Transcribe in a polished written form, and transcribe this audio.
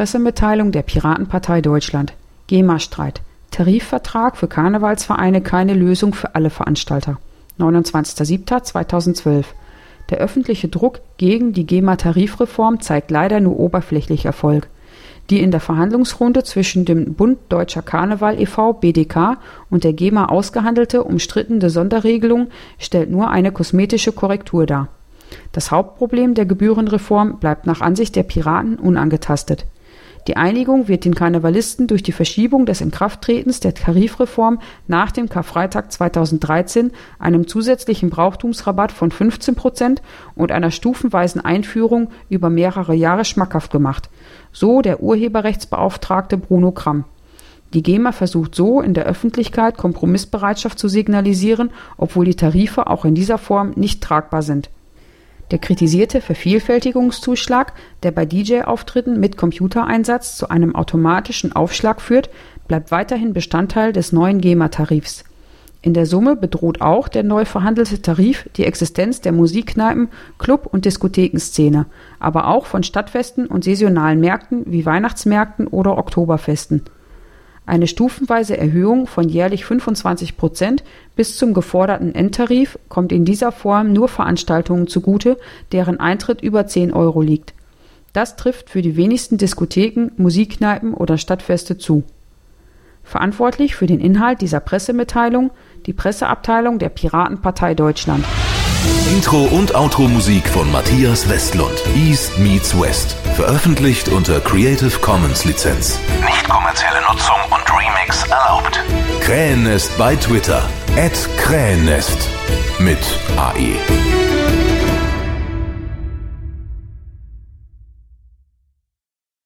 Pressemitteilung der Piratenpartei Deutschland. GEMA-Streit. Tarifvertrag für Karnevalsvereine keine Lösung für alle Veranstalter. 29.07.2012. Der öffentliche Druck gegen die GEMA-Tarifreform zeigt leider nur oberflächlich Erfolg. Die in der Verhandlungsrunde zwischen dem Bund Deutscher Karneval e.V. BDK und der GEMA ausgehandelte, umstrittene Sonderregelung stellt nur eine kosmetische Korrektur dar. Das Hauptproblem der Gebührenreform bleibt nach Ansicht der Piraten unangetastet. Die Einigung wird den Karnevalisten durch die Verschiebung des Inkrafttretens der Tarifreform nach dem Karfreitag 2013, einem zusätzlichen Brauchtumsrabatt von 15% und einer stufenweisen Einführung über mehrere Jahre schmackhaft gemacht, so der Urheberrechtsbeauftragte Bruno Kramm. Die GEMA versucht so in der Öffentlichkeit Kompromissbereitschaft zu signalisieren, obwohl die Tarife auch in dieser Form nicht tragbar sind. Der kritisierte Vervielfältigungszuschlag, der bei DJ-Auftritten mit Computereinsatz zu einem automatischen Aufschlag führt, bleibt weiterhin Bestandteil des neuen GEMA-Tarifs. In der Summe bedroht auch der neu verhandelte Tarif die Existenz der Musikkneipen-, Club- und Diskothekenszene, aber auch von Stadtfesten und saisonalen Märkten wie Weihnachtsmärkten oder Oktoberfesten. Eine stufenweise Erhöhung von jährlich 25% bis zum geforderten Endtarif kommt in dieser Form nur Veranstaltungen zugute, deren Eintritt über 10 € liegt. Das trifft für die wenigsten Diskotheken, Musikkneipen oder Stadtfeste zu. Verantwortlich für den Inhalt dieser Pressemitteilung die Presseabteilung der Piratenpartei Deutschland. Intro- und Outro-Musik von Matthias Westlund. East meets West. Veröffentlicht unter Creative Commons Lizenz. Nicht kommerzielle Nutzung und Remix erlaubt. Krähennest bei Twitter. @Krähennest. Mit AE.